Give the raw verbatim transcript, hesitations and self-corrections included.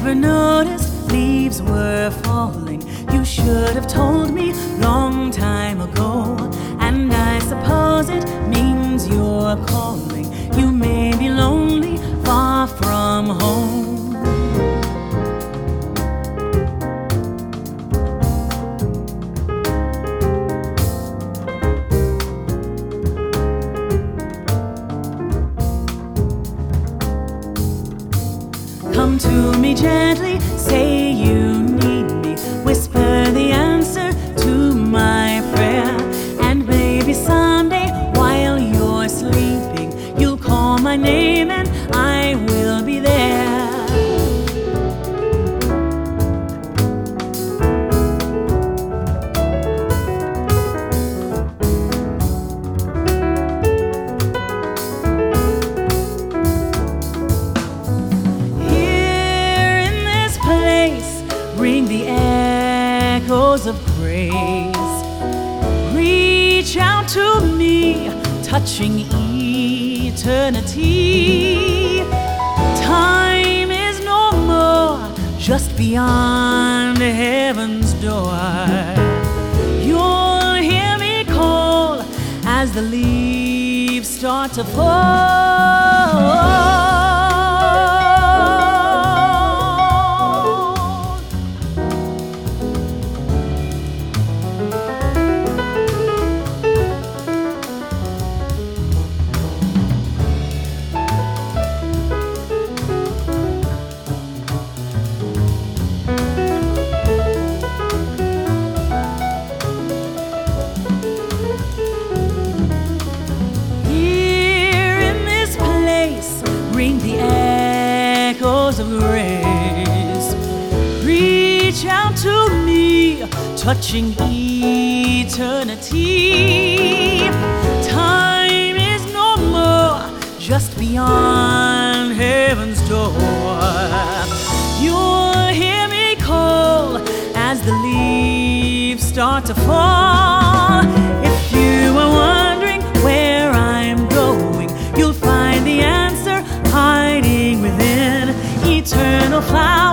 never noticed leaves were falling. You should have told me long time ago. And I suppose it means you're calling. You may be lonely, far from home. Come to me gently, say you need me. Whisper the answer to my prayer. And maybe someday while you're sleeping, you'll call my name and I will be there. Bring the echoes of grace. Reach out to me, touching eternity. Time is no more, just beyond heaven's door. You'll hear me call as the leaves start to fall. Bring the echoes of grace. Reach out to me, touching eternity. Time is no more, just beyond heaven's door. You'll hear me call as the leaves start to fall. If you are wondering where I'm going, you'll find the answer hiding within eternal flowers.